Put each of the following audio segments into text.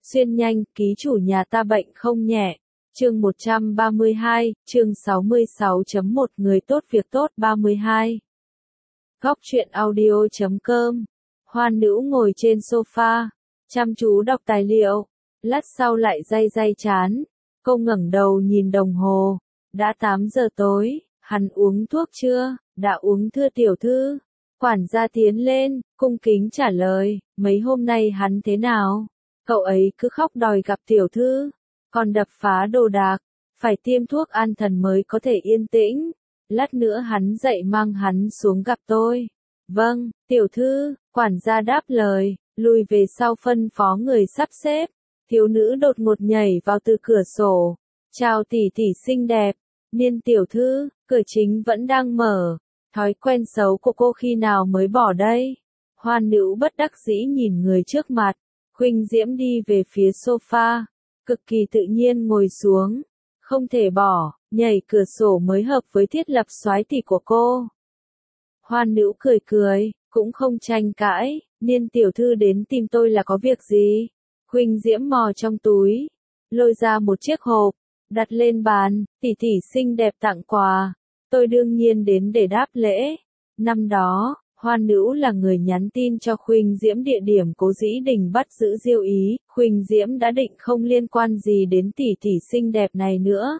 Xuyên nhanh, ký chủ nhà ta bệnh không nhẹ. Chương 132, chương 66.1 Người tốt việc tốt 32. Góc truyện audio.com. Hoan Nữ ngồi trên sofa, chăm chú đọc tài liệu, lát sau lại day chán. Cô ngẩng đầu nhìn đồng hồ, đã 8 giờ tối, hắn uống thuốc chưa? Đã uống thưa tiểu thư. Quản gia tiến lên, cung kính trả lời, mấy hôm nay hắn thế nào? Cậu ấy cứ khóc đòi gặp tiểu thư, còn đập phá đồ đạc, phải tiêm thuốc an thần mới có thể yên tĩnh. Lát nữa hắn dậy mang hắn xuống gặp tôi. Vâng, tiểu thư, quản gia đáp lời, lùi về sau phân phó người sắp xếp. Thiếu nữ đột ngột nhảy vào từ cửa sổ. Chào tỷ tỷ xinh đẹp, Niên tiểu thư, cửa chính vẫn đang mở. Thói quen xấu của cô khi nào mới bỏ đây? Hoan Nữ bất đắc dĩ nhìn người trước mặt. Khuynh Diễm đi về phía sofa, cực kỳ tự nhiên ngồi xuống. Không thể bỏ, nhảy cửa sổ mới hợp với thiết lập soái tỷ của cô. Hoan Nữ cười, cũng không tranh cãi. Niên tiểu thư đến tìm tôi là có việc gì? Khuynh Diễm mò trong túi, lôi ra một chiếc hộp, đặt lên bàn. Tỷ tỷ xinh đẹp tặng quà, tôi đương nhiên đến để đáp lễ. Năm đó, Hoan Nữ là người nhắn tin cho Khuynh Diễm địa điểm Cố Dĩ Đình bắt giữ Diêu Ý. Khuynh Diễm đã định không liên quan gì đến tỷ tỷ xinh đẹp này nữa.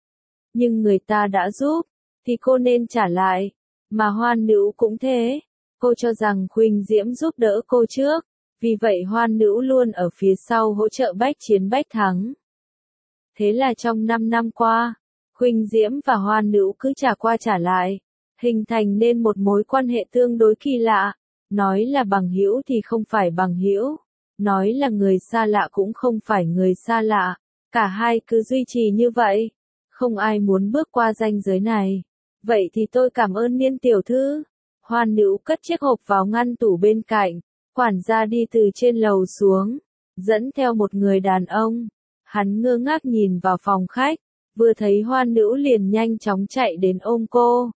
Nhưng người ta đã giúp, thì cô nên trả lại. Mà Hoan Nữ cũng thế. Cô cho rằng Khuynh Diễm giúp đỡ cô trước. Vì vậy Hoan Nữ luôn ở phía sau hỗ trợ bách chiến bách thắng. Thế là trong 5 năm qua, Khuynh Diễm và Hoan Nữ cứ trả qua trả lại, hình thành nên một mối quan hệ tương đối kỳ lạ. Nói là bằng hữu thì không phải bằng hữu, nói là người xa lạ cũng không phải người xa lạ. Cả hai cứ duy trì như vậy, không ai muốn bước qua ranh giới này. Vậy thì tôi cảm ơn Niên tiểu thư. Hoan Nữ cất chiếc hộp vào ngăn tủ bên cạnh. Quản gia đi từ trên lầu xuống, dẫn theo một người đàn ông. Hắn ngơ ngác nhìn vào phòng khách, vừa thấy Hoan Nữ liền nhanh chóng chạy đến ôm cô.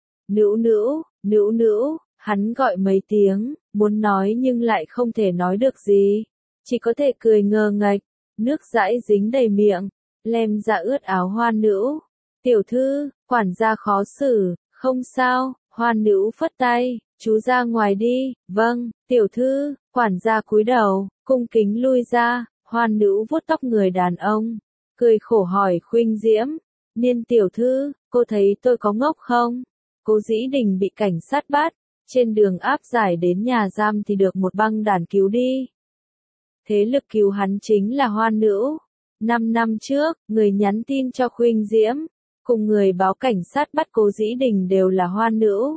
Nữ, hắn gọi mấy tiếng, muốn nói nhưng lại không thể nói được gì. Chỉ có thể cười ngơ ngạch, nước dãi dính đầy miệng, lem dạ ướt áo Hoan Nữ. Tiểu thư, quản gia khó xử, không sao. Hoan Nữ phất tay, chú ra ngoài đi. Vâng, tiểu thư. Quản gia cúi đầu, cung kính lui ra. Hoan Nữ vuốt tóc người đàn ông, cười khổ hỏi Khuynh Diễm, Niên tiểu thư, cô thấy tôi có ngốc không? Cố Dĩ Đình bị cảnh sát bắt, trên đường áp giải đến nhà giam thì được một băng đảng cứu đi. Thế lực cứu hắn chính là Hoan Nữ. 5 năm trước, người nhắn tin cho Khuynh Diễm, cùng người báo cảnh sát bắt Cố Dĩ Đình đều là Hoan Nữ.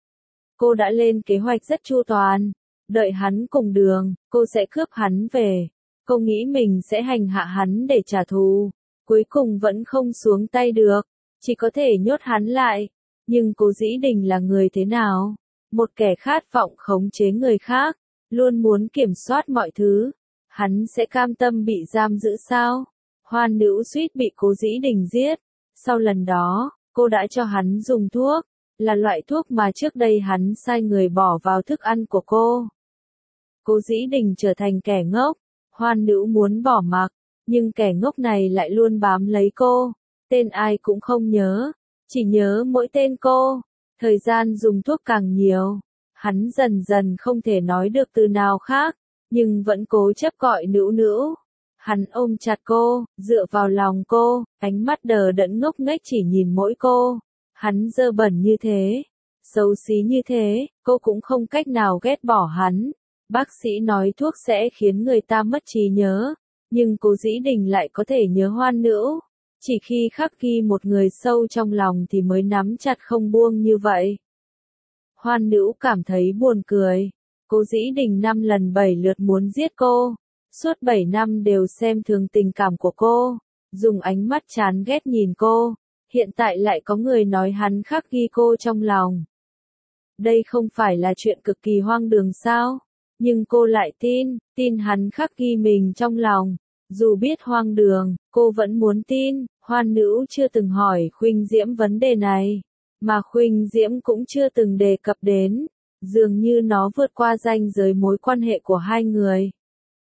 Cô đã lên kế hoạch rất chu toàn, đợi hắn cùng đường, cô sẽ cướp hắn về. Cô nghĩ mình sẽ hành hạ hắn để trả thù, cuối cùng vẫn không xuống tay được, chỉ có thể nhốt hắn lại. Nhưng Cố Dĩ Đình là người thế nào? Một kẻ khát vọng khống chế người khác, luôn muốn kiểm soát mọi thứ. Hắn sẽ cam tâm bị giam giữ sao? Hoan Nữ suýt bị Cố Dĩ Đình giết. Sau lần đó, cô đã cho hắn dùng thuốc, là loại thuốc mà trước đây hắn sai người bỏ vào thức ăn của cô. Cố Dĩ Đình trở thành kẻ ngốc. Hoan Nữ muốn bỏ mặc, nhưng kẻ ngốc này lại luôn bám lấy cô. Tên ai cũng không nhớ, chỉ nhớ mỗi tên cô. Thời gian dùng thuốc càng nhiều, hắn dần dần không thể nói được từ nào khác, nhưng vẫn cố chấp gọi Nữ. Hắn ôm chặt cô, dựa vào lòng cô, ánh mắt đờ đẫn ngốc nghếch chỉ nhìn mỗi cô. Hắn dơ bẩn như thế, xấu xí như thế, cô cũng không cách nào ghét bỏ hắn. Bác sĩ nói thuốc sẽ khiến người ta mất trí nhớ, nhưng Cố Dĩ Đình lại có thể nhớ Hoan Nữ. Chỉ khi khắc ghi một người sâu trong lòng thì mới nắm chặt không buông như vậy. Hoan Nữ cảm thấy buồn cười. Cố Dĩ Đình 5 lần 7 lượt muốn giết cô. Suốt 7 năm đều xem thường tình cảm của cô, dùng ánh mắt chán ghét nhìn cô. Hiện tại lại có người nói hắn khắc ghi cô trong lòng. Đây không phải là chuyện cực kỳ hoang đường sao? Nhưng cô lại tin hắn khắc ghi mình trong lòng. Dù biết hoang đường, cô vẫn muốn tin. Hoan Nữ chưa từng hỏi Khuynh Diễm vấn đề này, mà Khuynh Diễm cũng chưa từng đề cập đến. Dường như nó vượt qua ranh giới mối quan hệ của hai người.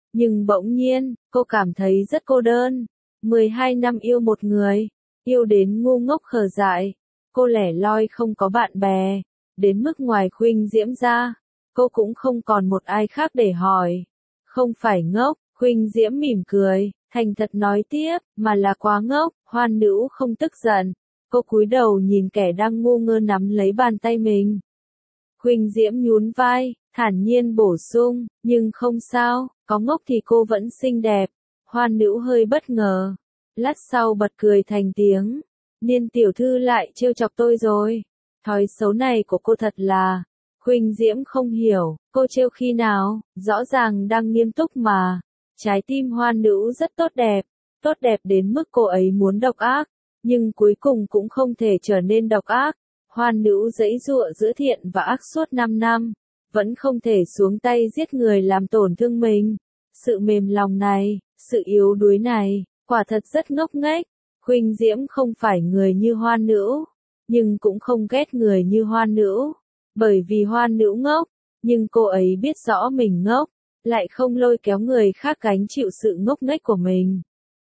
Nhưng bỗng nhiên, cô cảm thấy rất cô đơn. 12 năm yêu một người, yêu đến ngu ngốc khờ dại. Cô lẻ loi không có bạn bè, đến mức ngoài Khuynh Diễm ra, cô cũng không còn một ai khác để hỏi. Không phải ngốc, Khuynh Diễm mỉm cười, thành thật nói tiếp, mà là quá ngốc. Hoan Nữ không tức giận, cô cúi đầu nhìn kẻ đang ngu ngơ nắm lấy bàn tay mình. Khuynh Diễm nhún vai, thản nhiên bổ sung, nhưng không sao, có ngốc thì cô vẫn xinh đẹp. Hoan Nữ hơi bất ngờ, lát sau bật cười thành tiếng. Niên tiểu thư lại trêu chọc tôi rồi. Thói xấu này của cô thật là. Khuynh Diễm không hiểu, cô trêu khi nào, rõ ràng đang nghiêm túc mà. Trái tim Hoan Nữ rất tốt đẹp đến mức cô ấy muốn độc ác, nhưng cuối cùng cũng không thể trở nên độc ác. Hoan Nữ giãy giụa giữa thiện và ác suốt 5 năm, vẫn không thể xuống tay giết người làm tổn thương mình. Sự mềm lòng này, sự yếu đuối này, quả thật rất ngốc nghếch. Khuynh Diễm không phải người như Hoan Nữ, nhưng cũng không ghét người như Hoan Nữ, bởi vì Hoan Nữ ngốc, nhưng cô ấy biết rõ mình ngốc, lại không lôi kéo người khác gánh chịu sự ngốc nghếch của mình.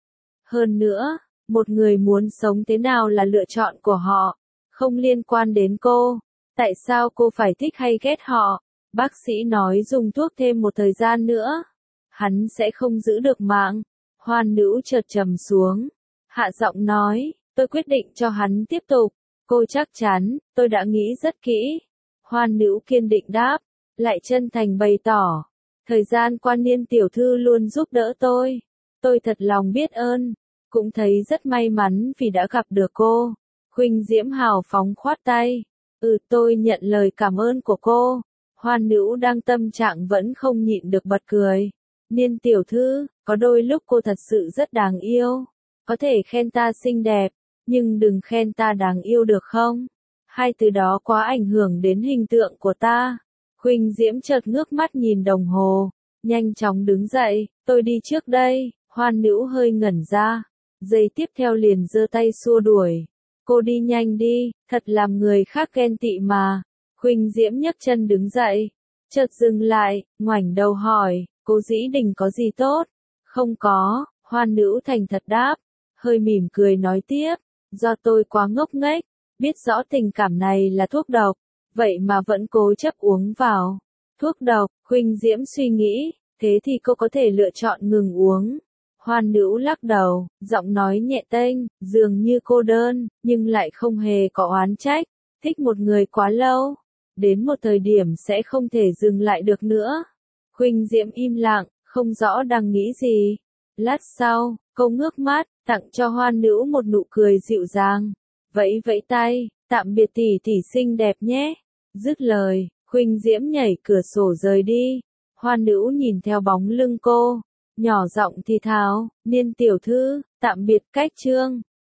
Hơn nữa, một người muốn sống thế nào là lựa chọn của họ, không liên quan đến cô. Tại sao cô phải thích hay ghét họ? Bác sĩ nói dùng thuốc thêm một thời gian nữa, hắn sẽ không giữ được mạng. Hoan Nữ chợt trầm xuống, hạ giọng nói, tôi quyết định cho hắn tiếp tục. Cô chắc chắn, tôi đã nghĩ rất kỹ. Hoan Nữ kiên định đáp, lại chân thành bày tỏ, thời gian qua Niên tiểu thư luôn giúp đỡ tôi. Tôi thật lòng biết ơn, cũng thấy rất may mắn vì đã gặp được cô. Khuynh Diễm hào phóng khoát tay, tôi nhận lời cảm ơn của cô. Hoan Nữ đang tâm trạng vẫn không nhịn được bật cười. Niên tiểu thư, có đôi lúc cô thật sự rất đáng yêu. Có thể khen ta xinh đẹp, nhưng đừng khen ta đáng yêu được không? Hai từ đó quá ảnh hưởng đến hình tượng của ta. Khuynh Diễm chợt ngước mắt nhìn đồng hồ, nhanh chóng đứng dậy, tôi đi trước đây. Hoan Nữ hơi ngẩn ra, giây tiếp theo liền giơ tay xua đuổi. Cô đi nhanh đi, thật làm người khác ghen tị mà. Khuynh Diễm nhấc chân đứng dậy, chợt dừng lại, ngoảnh đầu hỏi, cô Dĩ Đình có gì tốt? Không có, Hoan Nữ thành thật đáp, hơi mỉm cười nói tiếp, do tôi quá ngốc nghếch, biết rõ tình cảm này là thuốc độc, vậy mà vẫn cố chấp uống vào. Thuốc độc, Khuynh Diễm suy nghĩ, thế thì cô có thể lựa chọn ngừng uống. Hoan Nữ lắc đầu, giọng nói nhẹ tênh, dường như cô đơn, nhưng lại không hề có oán trách. Thích một người quá lâu, đến một thời điểm sẽ không thể dừng lại được nữa. Khuynh Diễm im lặng, không rõ đang nghĩ gì. Lát sau, cô ngước mắt, tặng cho Hoan Nữ một nụ cười dịu dàng. Vẫy vẫy tay, tạm biệt tỷ tỷ xinh đẹp nhé. Dứt lời, Khuynh Diễm nhảy cửa sổ rời đi. Hoan Nữ nhìn theo bóng lưng cô, nhỏ giọng thì thào, Niên tiểu thư, tạm biệt cách chương.